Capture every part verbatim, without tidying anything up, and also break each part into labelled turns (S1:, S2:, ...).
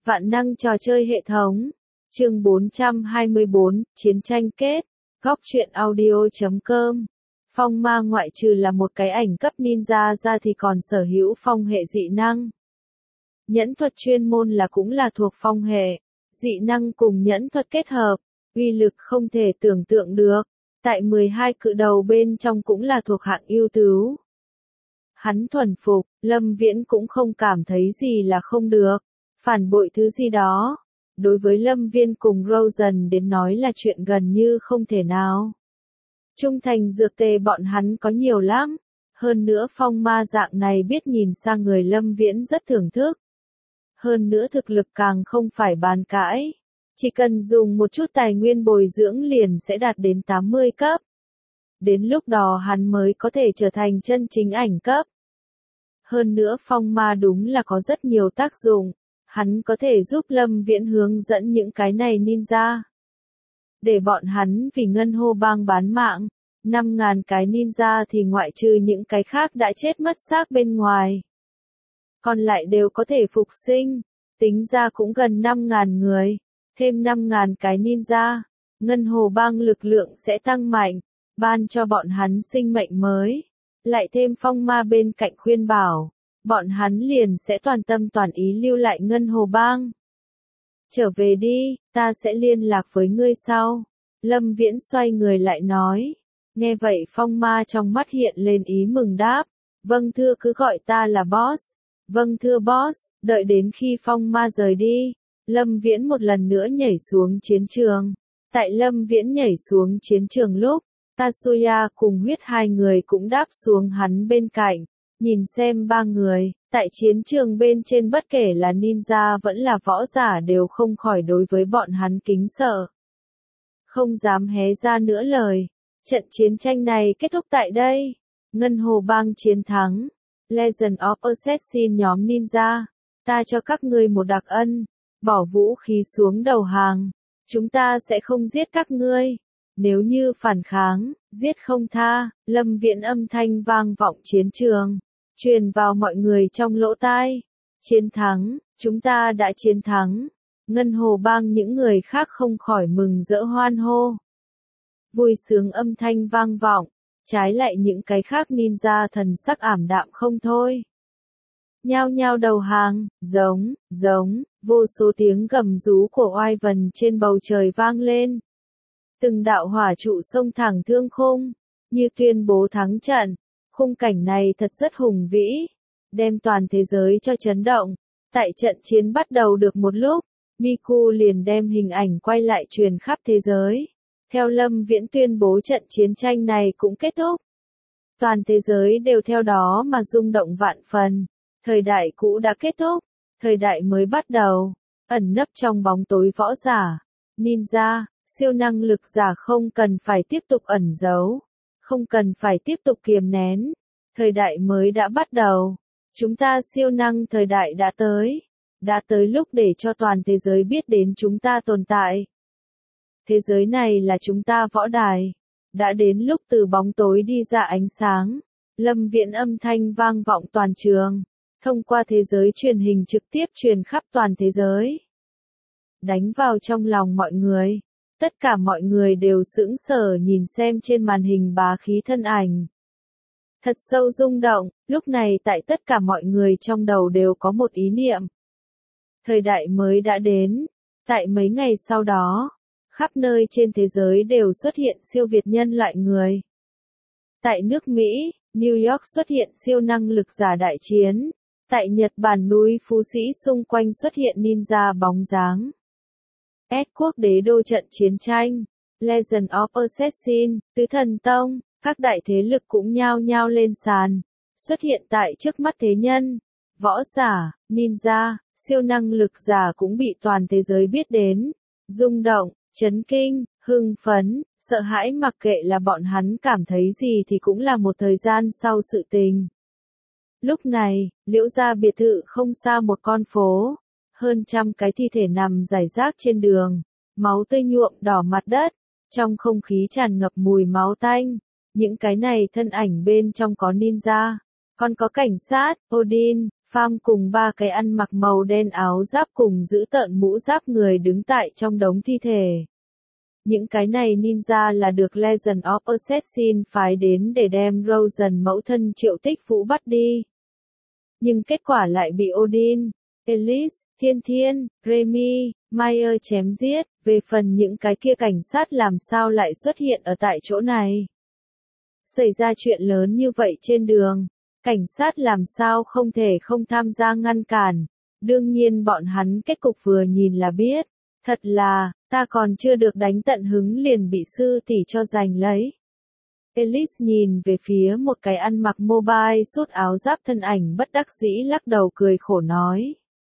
S1: Vạn năng trò chơi hệ thống. Chương bốn trăm hai mươi bốn, Chiến tranh kết. Góc truyện audio chấm com. Phong ma ngoại trừ là một cái ảnh cấp ninja ra thì còn sở hữu phong hệ dị năng. Nhẫn thuật chuyên môn là cũng là thuộc phong hệ. Dị năng cùng nhẫn thuật kết hợp, uy lực không thể tưởng tượng được. Tại mười hai cự đầu bên trong cũng là thuộc hạng ưu tú. Hắn thuần phục, Lâm Viễn cũng không cảm thấy gì là không được. Phản bội thứ gì đó. Đối với Lâm Viên cùng Rosen đến nói là chuyện gần như không thể nào. Trung thành dược tề bọn hắn có nhiều lắm. Hơn nữa phong ma dạng này biết nhìn sang người Lâm Viễn rất thưởng thức. Hơn nữa thực lực càng không phải bàn cãi. Chỉ cần dùng một chút tài nguyên bồi dưỡng liền sẽ đạt đến tám mươi cấp. Đến lúc đó hắn mới có thể trở thành chân chính ảnh cấp. Hơn nữa phong ma đúng là có rất nhiều tác dụng. Hắn có thể giúp Lâm Viễn hướng dẫn những cái này ninja. Để bọn hắn vì ngân hô bang bán mạng. năm ngàn cái ninja thì ngoại trừ những cái khác đã chết mất xác bên ngoài. Còn lại đều có thể phục sinh. Tính ra cũng gần năm ngàn người. Thêm năm ngàn cái ninja. Ngân hồ bang lực lượng sẽ tăng mạnh. Ban cho bọn hắn sinh mệnh mới. Lại thêm phong ma bên cạnh khuyên bảo. Bọn hắn liền sẽ toàn tâm toàn ý lưu lại ngân hồ bang. Trở về đi, ta sẽ liên lạc với ngươi sau. Lâm Viễn xoay người lại nói. Nghe vậy phong ma trong mắt hiện lên ý mừng đáp. Vâng thưa cứ gọi ta là boss. Vâng thưa boss, đợi đến khi phong ma rời đi. Lâm Viễn một lần nữa nhảy xuống chiến trường. Tại Lâm Viễn nhảy xuống chiến trường lúc, Tatsuya cùng huyết hai người cũng đáp xuống hắn bên cạnh. Nhìn xem ba người, tại chiến trường bên trên bất kể là ninja vẫn là võ giả đều không khỏi đối với bọn hắn kính sợ. Không dám hé ra nữa lời. Trận chiến tranh này kết thúc tại đây. Ngân hồ bang chiến thắng. Legend of Assassin nhóm ninja. Ta cho các ngươi một đặc ân. Bỏ vũ khí xuống đầu hàng. Chúng ta sẽ không giết các ngươi. Nếu như phản kháng, giết không tha. Lâm Viễn âm thanh vang vọng chiến trường. Truyền vào mọi người trong lỗ tai. Chiến thắng, chúng ta đã chiến thắng. Ngân hồ bang những người khác không khỏi mừng rỡ hoan hô. Vui sướng âm thanh vang vọng. Trái lại những cái khác ninja thần sắc ảm đạm không thôi. Nhao nhao đầu hàng, giống, giống, vô số tiếng gầm rú của oai vần trên bầu trời vang lên. Từng đạo hỏa trụ xông thẳng thương khung, như tuyên bố thắng trận. Khung cảnh này thật rất hùng vĩ, đem toàn thế giới cho chấn động. Tại trận chiến bắt đầu được một lúc, Miku liền đem hình ảnh quay lại truyền khắp thế giới. Theo Lâm Viễn tuyên bố trận chiến tranh này cũng kết thúc. Toàn thế giới đều theo đó mà rung động vạn phần. Thời đại cũ đã kết thúc, thời đại mới bắt đầu. Ẩn nấp trong bóng tối võ giả, ninja, siêu năng lực giả không cần phải tiếp tục ẩn giấu. Không cần phải tiếp tục kiềm nén. Thời đại mới đã bắt đầu. Chúng ta siêu năng thời đại đã tới. Đã tới lúc để cho toàn thế giới biết đến chúng ta tồn tại. Thế giới này là chúng ta võ đài. Đã đến lúc từ bóng tối đi ra ánh sáng. Lâm Viễn âm thanh vang vọng toàn trường. Thông qua thế giới truyền hình trực tiếp truyền khắp toàn thế giới. Đánh vào trong lòng mọi người. Tất cả mọi người đều sững sờ nhìn xem trên màn hình bá khí thân ảnh. Thật sâu rung động, lúc này tại tất cả mọi người trong đầu đều có một ý niệm. Thời đại mới đã đến. Tại mấy ngày sau đó, khắp nơi trên thế giới đều xuất hiện siêu việt nhân loại người. Tại nước Mỹ, New York xuất hiện siêu năng lực giả đại chiến. Tại Nhật Bản núi Phú Sĩ xung quanh xuất hiện ninja bóng dáng. S quốc đế đô trận chiến tranh, Legend of Assassin, Tứ Thần Tông, các đại thế lực cũng nhao nhao lên sàn, xuất hiện tại trước mắt thế nhân. Võ giả, ninja, siêu năng lực giả cũng bị toàn thế giới biết đến, rung động, chấn kinh, hưng phấn, sợ hãi mặc kệ là bọn hắn cảm thấy gì thì cũng là một thời gian sau sự tình. Lúc này, Liễu gia biệt thự không xa một con phố. Hơn trăm cái thi thể nằm rải rác trên đường, máu tươi nhuộm đỏ mặt đất, trong không khí tràn ngập mùi máu tanh. Những cái này thân ảnh bên trong có ninja, còn có cảnh sát, Odin, Pham cùng ba cái ăn mặc màu đen áo giáp cùng giữ tợn mũ giáp người đứng tại trong đống thi thể. Những cái này ninja là được Legend of Assassin phái đến để đem Rosen mẫu thân Triệu Tích Vũ bắt đi. Nhưng kết quả lại bị Odin, Elise, Thiên Thiên, Remy, Meyer chém giết. Về phần những cái kia cảnh sát làm sao lại xuất hiện ở tại chỗ này. Xảy ra chuyện lớn như vậy trên đường, cảnh sát làm sao không thể không tham gia ngăn cản. Đương nhiên bọn hắn kết cục vừa nhìn là biết. Thật là, ta còn chưa được đánh tận hứng liền bị sư tỷ cho giành lấy. Elise nhìn về phía một cái ăn mặc mobile suit áo giáp thân ảnh bất đắc dĩ lắc đầu cười khổ nói.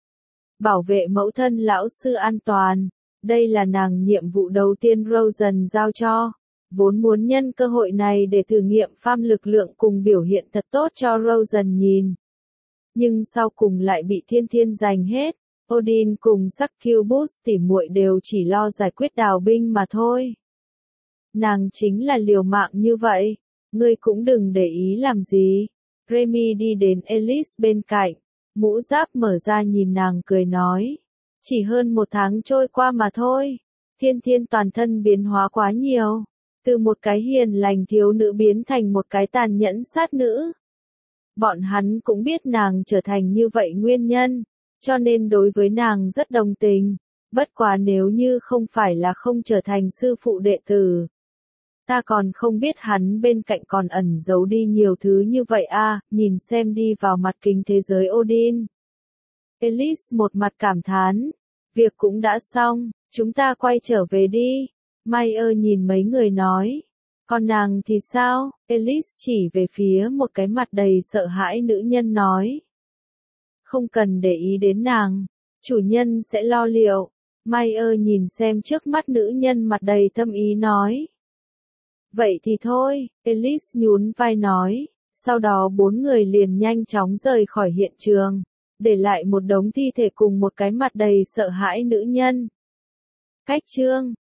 S1: Bảo vệ mẫu thân lão sư an toàn, đây là nàng nhiệm vụ đầu tiên Rosen giao cho. Vốn muốn nhân cơ hội này để thử nghiệm Pham lực lượng cùng biểu hiện thật tốt cho Rosen nhìn. Nhưng sau cùng lại bị Thiên Thiên giành hết. Odin cùng Succubus tỉ muội đều chỉ lo giải quyết đào binh mà thôi. Nàng chính là liều mạng như vậy, ngươi cũng đừng để ý làm gì. Remy đi đến Elise bên cạnh, mũ giáp mở ra nhìn nàng cười nói. Chỉ hơn một tháng trôi qua mà thôi, Thiên Thiên toàn thân biến hóa quá nhiều. Từ một cái hiền lành thiếu nữ biến thành một cái tàn nhẫn sát nữ. Bọn hắn cũng biết nàng trở thành như vậy nguyên nhân. Cho nên đối với nàng rất đồng tình, bất quá nếu như không phải là không trở thành sư phụ đệ tử. Ta còn không biết hắn bên cạnh còn ẩn giấu đi nhiều thứ như vậy a. À, nhìn xem đi vào mặt kính thế giới Odin. Elise một mặt cảm thán, việc cũng đã xong, chúng ta quay trở về đi. Meyer nhìn mấy người nói, còn nàng thì sao? Elise chỉ về phía một cái mặt đầy sợ hãi nữ nhân nói. Không cần để ý đến nàng, chủ nhân sẽ lo liệu. Meyer nhìn xem trước mắt nữ nhân mặt đầy thâm ý nói. Vậy thì thôi, Elise nhún vai nói, sau đó bốn người liền nhanh chóng rời khỏi hiện trường, để lại một đống thi thể cùng một cái mặt đầy sợ hãi nữ nhân. Cách chương